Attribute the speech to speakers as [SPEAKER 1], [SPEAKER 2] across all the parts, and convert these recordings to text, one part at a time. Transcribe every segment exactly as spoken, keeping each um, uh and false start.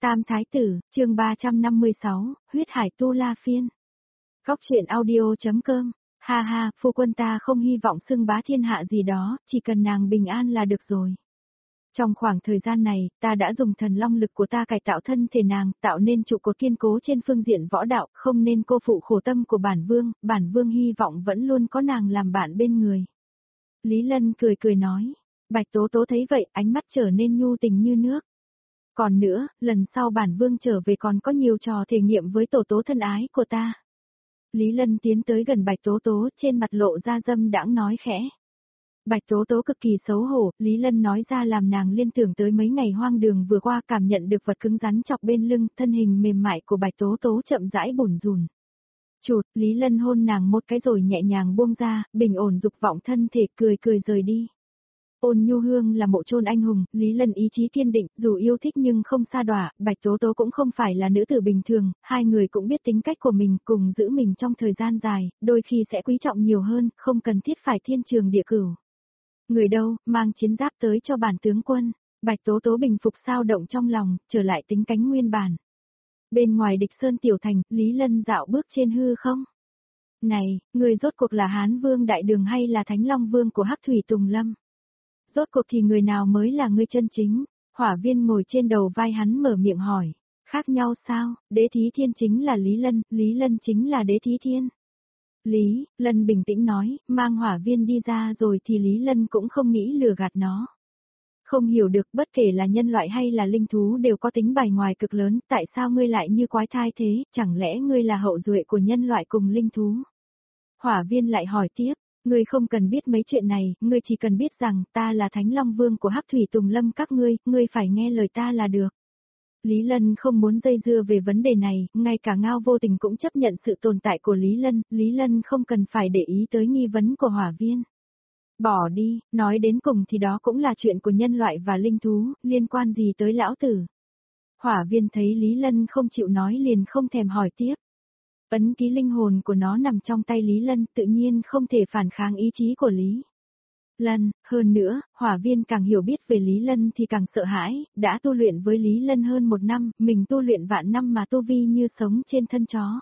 [SPEAKER 1] Tam Thái Tử, chương ba trăm năm mươi sáu, huyết hải tu la phiên. Góc truyện audio.com, ha ha, phu quân ta không hy vọng xưng bá thiên hạ gì đó, chỉ cần nàng bình an là được rồi. Trong khoảng thời gian này, ta đã dùng thần long lực của ta cải tạo thân thể nàng, tạo nên trụ cột kiên cố trên phương diện võ đạo, không nên cô phụ khổ tâm của bản vương, bản vương hy vọng vẫn luôn có nàng làm bạn bên người. Lý Lân cười cười nói, Bạch Tố Tố thấy vậy, ánh mắt trở nên nhu tình như nước. Còn nữa, lần sau bản vương trở về còn có nhiều trò thể nghiệm với Tổ Tố thân ái của ta. Lý Lân tiến tới gần Bạch Tố Tố, trên mặt lộ ra dâm đãng nói khẽ. Bạch Tố Tố cực kỳ xấu hổ, Lý Lân nói ra làm nàng liên tưởng tới mấy ngày hoang đường vừa qua, cảm nhận được vật cứng rắn chọc bên lưng, thân hình mềm mại của Bạch Tố Tố chậm rãi bủn rùn. Chụt, Lý Lân hôn nàng một cái rồi nhẹ nhàng buông ra, bình ổn dục vọng thân thể, cười cười rời đi. Ôn Nhu Hương là mộ chôn anh hùng, Lý Lân ý chí kiên định, dù yêu thích nhưng không sa đọa, Bạch Tố Tố cũng không phải là nữ tử bình thường, hai người cũng biết tính cách của mình, cùng giữ mình trong thời gian dài, đôi khi sẽ quý trọng nhiều hơn, không cần thiết phải thiên trường địa cửu. Người đâu, mang chiến giáp tới cho bản tướng quân. Bạch Tố Tố bình phục sao động trong lòng, trở lại tính cánh nguyên bản. Bên ngoài Địch Sơn tiểu thành, Lý Lân dạo bước trên hư không. Này, người rốt cuộc là Hán Vương Đại Đường hay là Thánh Long Vương của Hắc Thủy Tùng Lâm? Rốt cuộc thì người nào mới là ngươi chân chính? Hỏa Viên ngồi trên đầu vai hắn mở miệng hỏi. Khác nhau sao? Đế Thí Thiên chính là Lý Lân, Lý Lân chính là Đế Thí Thiên. Lý Lân bình tĩnh nói, mang Hỏa Viên đi ra rồi thì Lý Lân cũng không nghĩ lừa gạt nó. Không hiểu được, bất kể là nhân loại hay là linh thú đều có tính bài ngoài cực lớn, tại sao ngươi lại như quái thai thế, chẳng lẽ ngươi là hậu duệ của nhân loại cùng linh thú? Hỏa Viên lại hỏi tiếp, ngươi không cần biết mấy chuyện này, ngươi chỉ cần biết rằng ta là Thánh Long Vương của Hắc Thủy Tùng Lâm các ngươi, ngươi phải nghe lời ta là được. Lý Lân không muốn dây dưa về vấn đề này, ngay cả Ngao Vô Tình cũng chấp nhận sự tồn tại của Lý Lân, Lý Lân không cần phải để ý tới nghi vấn của Hỏa Viên. Bỏ đi, nói đến cùng thì đó cũng là chuyện của nhân loại và linh thú, liên quan gì tới lão tử. Hỏa Viên thấy Lý Lân không chịu nói liền không thèm hỏi tiếp. Ấn ký linh hồn của nó nằm trong tay Lý Lân, tự nhiên không thể phản kháng ý chí của Lý Lân, hơn nữa, Hỏa Viên càng hiểu biết về Lý Lân thì càng sợ hãi, đã tu luyện với Lý Lân hơn một năm, mình tu luyện vạn năm mà tu vi như sống trên thân chó.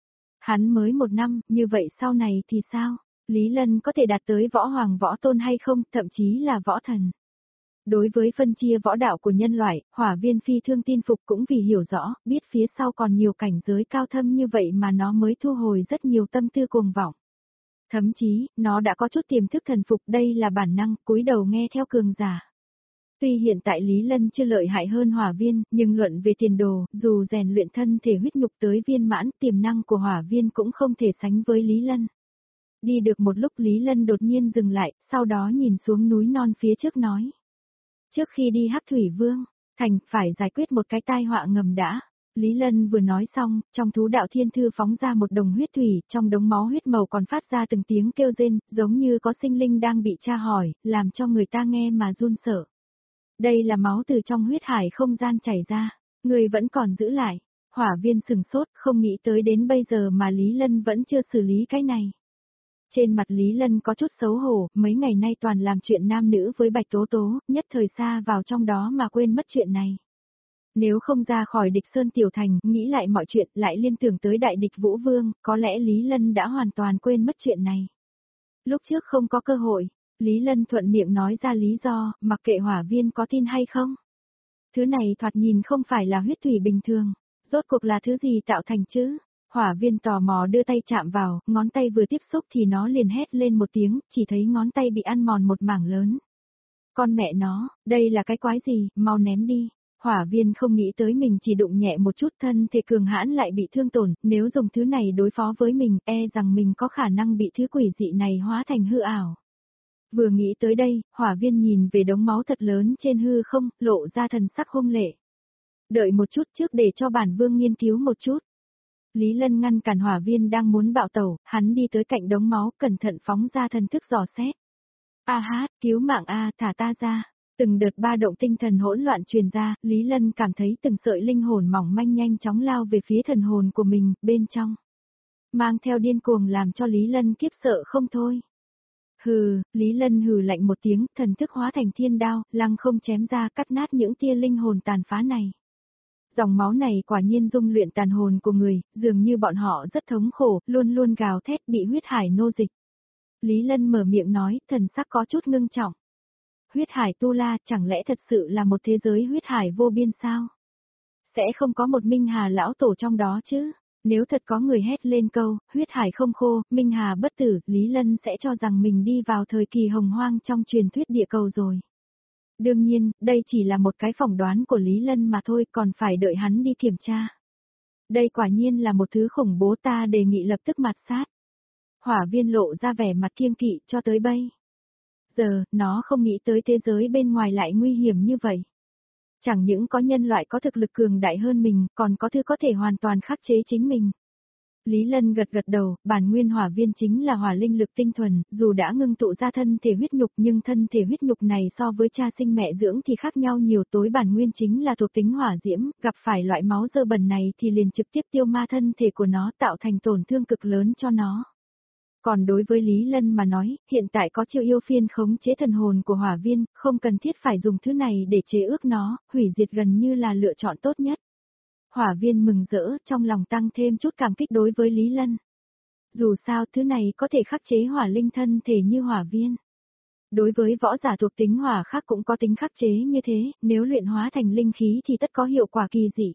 [SPEAKER 1] Hắn mới một năm, như vậy sau này thì sao? Lý Lân có thể đạt tới võ hoàng võ tôn hay không, thậm chí là võ thần. Đối với phân chia võ đạo của nhân loại, Hỏa Viên phi thương tin phục cũng vì hiểu rõ, biết phía sau còn nhiều cảnh giới cao thâm như vậy mà nó mới thu hồi rất nhiều tâm tư cuồng vọng. Thậm chí, nó đã có chút tiềm thức thần phục, đây là bản năng, cúi đầu nghe theo cường giả. Tuy hiện tại Lý Lân chưa lợi hại hơn Hỏa Viên, nhưng luận về tiền đồ, dù rèn luyện thân thể huyết nhục tới viên mãn, tiềm năng của Hỏa Viên cũng không thể sánh với Lý Lân. Đi được một lúc Lý Lân đột nhiên dừng lại, sau đó nhìn xuống núi non phía trước nói. Trước khi đi Hắc Thủy Vương, thành phải giải quyết một cái tai họa ngầm đã. Lý Lân vừa nói xong, trong thú đạo thiên thư phóng ra một đồng huyết thủy, trong đống máu huyết màu còn phát ra từng tiếng kêu rên, giống như có sinh linh đang bị tra hỏi, làm cho người ta nghe mà run sợ. Đây là máu từ trong huyết hải không gian chảy ra, người vẫn còn giữ lại. Hỏa Viên sừng sốt, không nghĩ tới đến bây giờ mà Lý Lân vẫn chưa xử lý cái này. Trên mặt Lý Lân có chút xấu hổ, mấy ngày nay toàn làm chuyện nam nữ với Bạch Tố Tố, nhất thời xa vào trong đó mà quên mất chuyện này. Nếu không ra khỏi Địch Sơn tiểu thành, nghĩ lại mọi chuyện, lại liên tưởng tới đại địch Vũ Vương, có lẽ Lý Lân đã hoàn toàn quên mất chuyện này. Lúc trước không có cơ hội, Lý Lân thuận miệng nói ra lý do, mặc kệ Hỏa Viên có tin hay không. Thứ này thoạt nhìn không phải là huyết thủy bình thường, rốt cuộc là thứ gì tạo thành chứ? Hỏa Viên tò mò đưa tay chạm vào, ngón tay vừa tiếp xúc thì nó liền hét lên một tiếng, chỉ thấy ngón tay bị ăn mòn một mảng lớn. Con mẹ nó, đây là cái quái gì, mau ném đi. Hỏa Viên không nghĩ tới mình chỉ đụng nhẹ một chút, thân thể cường hãn lại bị thương tổn, nếu dùng thứ này đối phó với mình, e rằng mình có khả năng bị thứ quỷ dị này hóa thành hư ảo. Vừa nghĩ tới đây, Hỏa Viên nhìn về đống máu thật lớn trên hư không, lộ ra thần sắc hung lệ. Đợi một chút trước để cho bản vương nghiên cứu một chút. Lý Lân ngăn cản Hỏa Viên đang muốn bạo tẩu, hắn đi tới cạnh đống máu, cẩn thận phóng ra thần thức dò xét. A hát, cứu mạng a, thả ta ra. Từng đợt ba động tinh thần hỗn loạn truyền ra, Lý Lân cảm thấy từng sợi linh hồn mỏng manh nhanh chóng lao về phía thần hồn của mình, bên trong. Mang theo điên cuồng làm cho Lý Lân kiếp sợ không thôi. Hừ, Lý Lân hừ lạnh một tiếng, thần thức hóa thành thiên đao, lăng không chém ra cắt nát những tia linh hồn tàn phá này. Dòng máu này quả nhiên dung luyện tàn hồn của người, dường như bọn họ rất thống khổ, luôn luôn gào thét bị huyết hải nô dịch. Lý Lân mở miệng nói, thần sắc có chút ngưng trọng. Huyết hải tu la chẳng lẽ thật sự là một thế giới huyết hải vô biên sao? Sẽ không có một Minh Hà lão tổ trong đó chứ? Nếu thật có người hét lên câu, huyết hải không khô, Minh Hà bất tử, Lý Lân sẽ cho rằng mình đi vào thời kỳ hồng hoang trong truyền thuyết địa cầu rồi. Đương nhiên, đây chỉ là một cái phỏng đoán của Lý Lân mà thôi, còn phải đợi hắn đi kiểm tra. Đây quả nhiên là một thứ khủng bố, ta đề nghị lập tức mạt sát. Hỏa viên lộ ra vẻ mặt kiêng kỵ cho tới bây giờ, nó không nghĩ tới thế giới bên ngoài lại nguy hiểm như vậy. Chẳng những có nhân loại có thực lực cường đại hơn mình, còn có thứ có thể hoàn toàn khắc chế chính mình. Lý Lân gật gật đầu, bản nguyên hỏa viên chính là hỏa linh lực tinh thuần, dù đã ngưng tụ ra thân thể huyết nhục nhưng thân thể huyết nhục này so với cha sinh mẹ dưỡng thì khác nhau nhiều, tối bản nguyên chính là thuộc tính hỏa diễm, gặp phải loại máu dơ bẩn này thì liền trực tiếp tiêu ma thân thể của nó, tạo thành tổn thương cực lớn cho nó. Còn đối với Lý Lân mà nói, hiện tại có chiêu yêu phiên khống chế thần hồn của hỏa viên, không cần thiết phải dùng thứ này để chế ước nó, hủy diệt gần như là lựa chọn tốt nhất. Hỏa viên mừng rỡ, trong lòng tăng thêm chút cảm kích đối với Lý Lân. Dù sao thứ này có thể khắc chế hỏa linh thân thể như hỏa viên. Đối với võ giả thuộc tính hỏa khác cũng có tính khắc chế như thế, nếu luyện hóa thành linh khí thì tất có hiệu quả kỳ dị.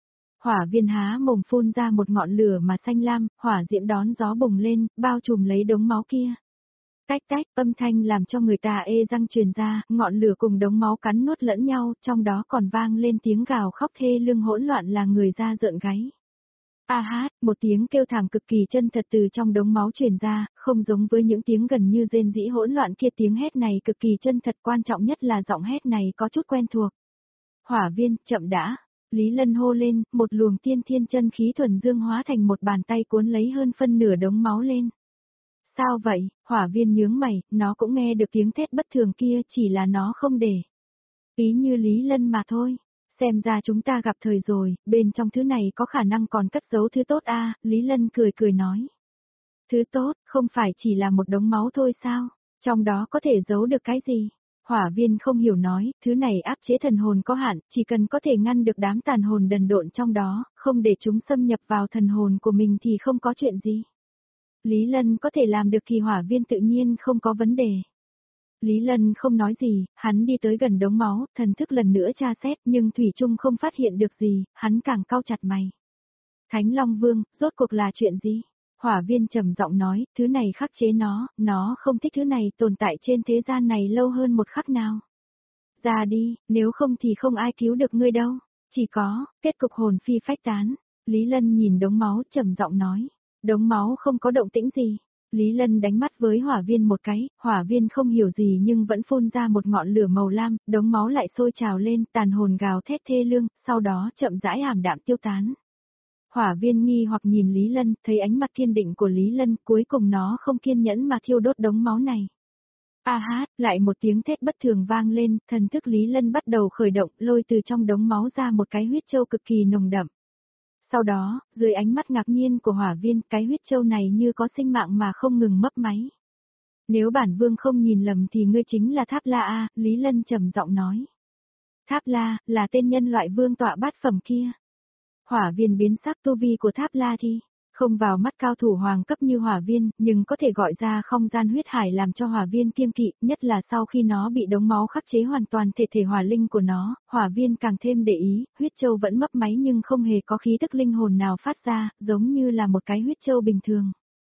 [SPEAKER 1] Hỏa viên há mồm phun ra một ngọn lửa mà xanh lam, hỏa diễm đón gió bùng lên, bao trùm lấy đống máu kia. Tách tách, âm thanh làm cho người ta ê răng truyền ra, ngọn lửa cùng đống máu cắn nuốt lẫn nhau, trong đó còn vang lên tiếng gào khóc thê lương hỗn loạn là người da rợn gáy. A hát, một tiếng kêu thảm cực kỳ chân thật từ trong đống máu truyền ra, không giống với những tiếng gần như rên rỉ hỗn loạn kia, tiếng hét này cực kỳ chân thật, quan trọng nhất là giọng hét này có chút quen thuộc. Hỏa viên, chậm đã. Lý Lân hô lên, một luồng tiên thiên chân khí thuần dương hóa thành một bàn tay cuốn lấy hơn phân nửa đống máu lên. Sao vậy? Hỏa viên nhướng mày, nó cũng nghe được tiếng thét bất thường kia, chỉ là nó không để ý như Lý Lân mà thôi. Xem ra chúng ta gặp thời rồi, bên trong thứ này có khả năng còn cất giấu thứ tốt a, à, Lý Lân cười cười nói. Thứ tốt, không phải chỉ là một đống máu thôi sao? Trong đó có thể giấu được cái gì? Hỏa viên không hiểu nói, thứ này áp chế thần hồn có hạn, chỉ cần có thể ngăn được đám tàn hồn đần độn trong đó, không để chúng xâm nhập vào thần hồn của mình thì không có chuyện gì. Lý Lân có thể làm được thì hỏa viên tự nhiên không có vấn đề. Lý Lân không nói gì, hắn đi tới gần đống máu, thần thức lần nữa tra xét nhưng Thủy Trung không phát hiện được gì, hắn càng cau chặt mày. Thánh Long Vương, rốt cuộc là chuyện gì? Hỏa viên trầm giọng nói, thứ này khắc chế nó, nó không thích thứ này tồn tại trên thế gian này lâu hơn một khắc nào. Ra đi, nếu không thì không ai cứu được ngươi đâu, chỉ có, kết cục hồn phi phách tán. Lý Lân nhìn đống máu trầm giọng nói, đống máu không có động tĩnh gì. Lý Lân đánh mắt với hỏa viên một cái, hỏa viên không hiểu gì nhưng vẫn phun ra một ngọn lửa màu lam, đống máu lại sôi trào lên, tàn hồn gào thét thê lương, sau đó chậm rãi ảm đạm tiêu tán. Hỏa viên nghi hoặc nhìn Lý Lân, thấy ánh mặt kiên định của Lý Lân, cuối cùng nó không kiên nhẫn mà thiêu đốt đống máu này. A hát, lại một tiếng thét bất thường vang lên, thần thức Lý Lân bắt đầu khởi động, lôi từ trong đống máu ra một cái huyết châu cực kỳ nồng đậm. Sau đó, dưới ánh mắt ngạc nhiên của hỏa viên, cái huyết châu này như có sinh mạng mà không ngừng mấp máy. Nếu bản vương không nhìn lầm thì ngươi chính là Tháp La A, Lý Lân trầm giọng nói. Tháp La, là tên nhân loại vương tọa bát phẩm kia. Hỏa viên biến sắc, tu vi của Tháp La thì không vào mắt cao thủ hoàng cấp như hỏa viên, nhưng có thể gọi ra không gian huyết hải làm cho hỏa viên kiêng kỵ, nhất là sau khi nó bị đống máu khắc chế hoàn toàn thể thể hỏa linh của nó, hỏa viên càng thêm để ý, huyết châu vẫn mấp máy nhưng không hề có khí tức linh hồn nào phát ra, giống như là một cái huyết châu bình thường.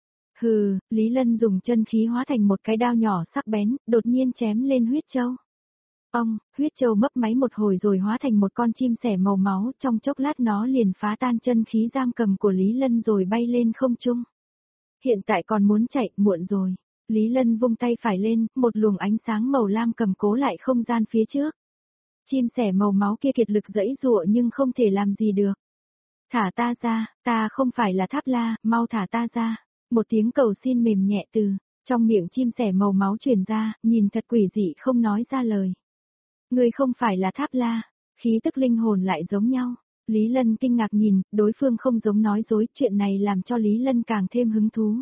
[SPEAKER 1] Hừ, Lý Lân dùng chân khí hóa thành một cái đao nhỏ sắc bén, đột nhiên chém lên huyết châu. Ông, huyết châu mấp máy một hồi rồi hóa thành một con chim sẻ màu máu, trong chốc lát nó liền phá tan chân khí giam cầm của Lý Lân rồi bay lên không trung. Hiện tại còn muốn chạy, muộn rồi. Lý Lân vung tay phải lên, một luồng ánh sáng màu lam cầm cố lại không gian phía trước. Chim sẻ màu máu kia kiệt lực giãy giụa nhưng không thể làm gì được. Thả ta ra, ta không phải là Tháp La, mau thả ta ra. Một tiếng cầu xin mềm nhẹ từ trong miệng chim sẻ màu máu truyền ra, nhìn thật quỷ dị không nói ra lời. Người không phải là Tháp La, khí tức linh hồn lại giống nhau. Lý Lân kinh ngạc nhìn, đối phương không giống nói dối, chuyện này làm cho Lý Lân càng thêm hứng thú.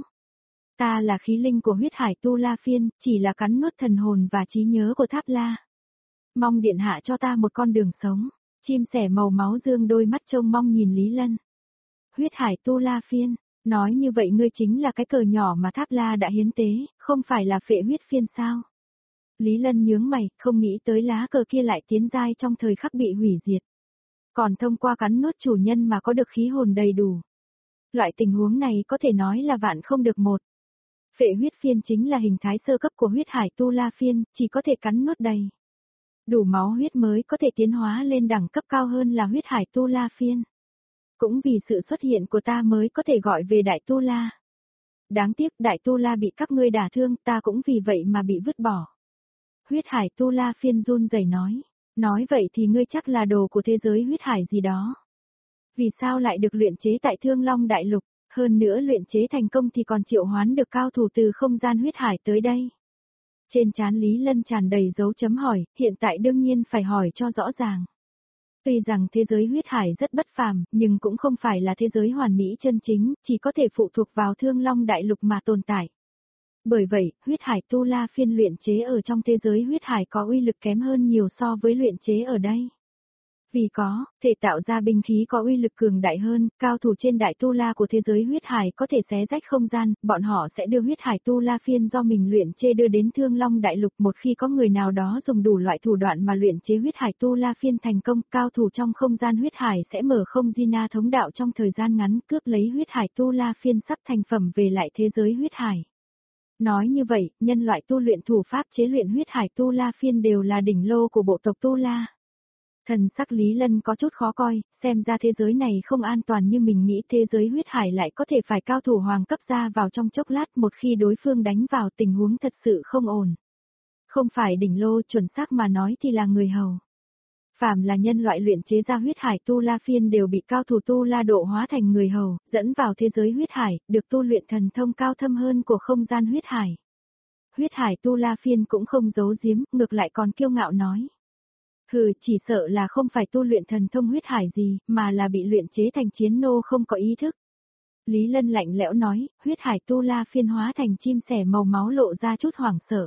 [SPEAKER 1] Ta là khí linh của huyết hải Tu La Phiên, chỉ là cắn nuốt thần hồn và trí nhớ của Tháp La. Mong điện hạ cho ta một con đường sống. Chim sẻ màu máu dương đôi mắt trông mong nhìn Lý Lân. Huyết hải tu la phiên, nói như vậy ngươi chính là cái cờ nhỏ mà Tháp La đã hiến tế, không phải là phệ huyết phiên sao? Lý Lân nhướng mày, không nghĩ tới lá cờ kia lại tiến giai trong thời khắc bị hủy diệt. Còn thông qua cắn nuốt chủ nhân mà có được khí hồn đầy đủ. Loại tình huống này có thể nói là vạn không được một. Phệ huyết phiên chính là hình thái sơ cấp của huyết hải tu la phiên, chỉ có thể cắn nuốt đầy đủ máu huyết mới có thể tiến hóa lên đẳng cấp cao hơn là huyết hải tu la phiên. Cũng vì sự xuất hiện của ta mới có thể gọi về đại tu la. Đáng tiếc đại tu la bị các ngươi đả thương, ta cũng vì vậy mà bị vứt bỏ. Huyết hải tu la phiên run rẩy nói. Nói vậy thì ngươi chắc là đồ của thế giới huyết hải gì đó. Vì sao lại được luyện chế tại Thương Long Đại Lục, hơn nữa luyện chế thành công thì còn triệu hoán được cao thủ từ không gian huyết hải tới đây. Trên trán Lý Lân tràn đầy dấu chấm hỏi, hiện tại đương nhiên phải hỏi cho rõ ràng. Tuy rằng thế giới huyết hải rất bất phàm, nhưng cũng không phải là thế giới hoàn mỹ chân chính, chỉ có thể phụ thuộc vào Thương Long Đại Lục mà tồn tại. Bởi vậy, huyết hải tu la phiên luyện chế ở trong thế giới huyết hải có uy lực kém hơn nhiều so với luyện chế ở đây. Vì có, thể tạo ra binh khí có uy lực cường đại hơn, cao thủ trên đại tu la của thế giới huyết hải có thể xé rách không gian, bọn họ sẽ đưa huyết hải tu la phiên do mình luyện chế đưa đến Thương Long Đại Lục. Một khi có người nào đó dùng đủ loại thủ đoạn mà luyện chế huyết hải tu la phiên thành công, cao thủ trong không gian huyết hải sẽ mở không Gina thống đạo trong thời gian ngắn cướp lấy huyết hải tu la phiên sắp thành phẩm về lại thế giới huyết hải. Nói như vậy, nhân loại tu luyện thủ pháp chế luyện huyết hải tu la phiên đều là đỉnh lô của bộ tộc tu la. Thần sắc Lý Lân có chút khó coi, xem ra thế giới này không an toàn như mình nghĩ, thế giới huyết hải lại có thể phải cao thủ hoàng cấp ra vào trong chốc lát, một khi đối phương đánh vào tình huống thật sự không ổn. Không phải đỉnh lô, chuẩn xác mà nói thì là người hầu. Phàm là nhân loại luyện chế ra huyết hải tu la phiên đều bị cao thủ tu la độ hóa thành người hầu, dẫn vào thế giới huyết hải, được tu luyện thần thông cao thâm hơn của không gian huyết hải. Huyết hải tu la phiên cũng không giấu giếm, ngược lại còn kiêu ngạo nói. Hừ, chỉ sợ là không phải tu luyện thần thông huyết hải gì, mà là bị luyện chế thành chiến nô không có ý thức. Lý Lân lạnh lẽo nói, huyết hải tu la phiên hóa thành chim sẻ màu máu lộ ra chút hoảng sợ.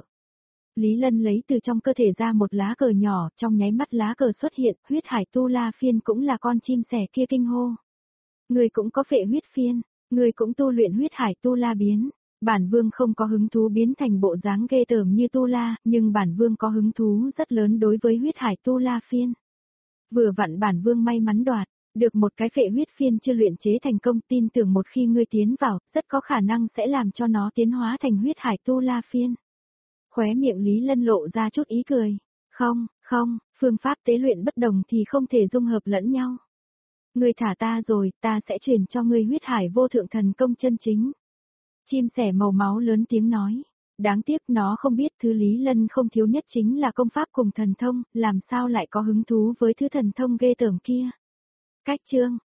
[SPEAKER 1] Lý Lân lấy từ trong cơ thể ra một lá cờ nhỏ, trong nháy mắt lá cờ xuất hiện, huyết hải tu la phiên cũng là con chim sẻ kia kinh hô. Người cũng có phệ huyết phiên, người cũng tu luyện huyết hải tu la biến. Bản vương không có hứng thú biến thành bộ dáng ghê tởm như tu la, nhưng bản vương có hứng thú rất lớn đối với huyết hải tu la phiên. Vừa vặn bản vương may mắn đoạt, được một cái phệ huyết phiên chưa luyện chế thành công, tin tưởng một khi ngươi tiến vào, rất có khả năng sẽ làm cho nó tiến hóa thành huyết hải tu la phiên. Khóe miệng Lý Lân lộ ra chút ý cười. Không, không, phương pháp tế luyện bất đồng thì không thể dung hợp lẫn nhau. Ngươi thả ta rồi, ta sẽ truyền cho ngươi huyết hải vô thượng thần công chân chính. Chim sẻ màu máu lớn tiếng nói. Đáng tiếc nó không biết thứ Lý Lân không thiếu nhất chính là công pháp cùng thần thông, làm sao lại có hứng thú với thứ thần thông ghê tởm kia. Cách chương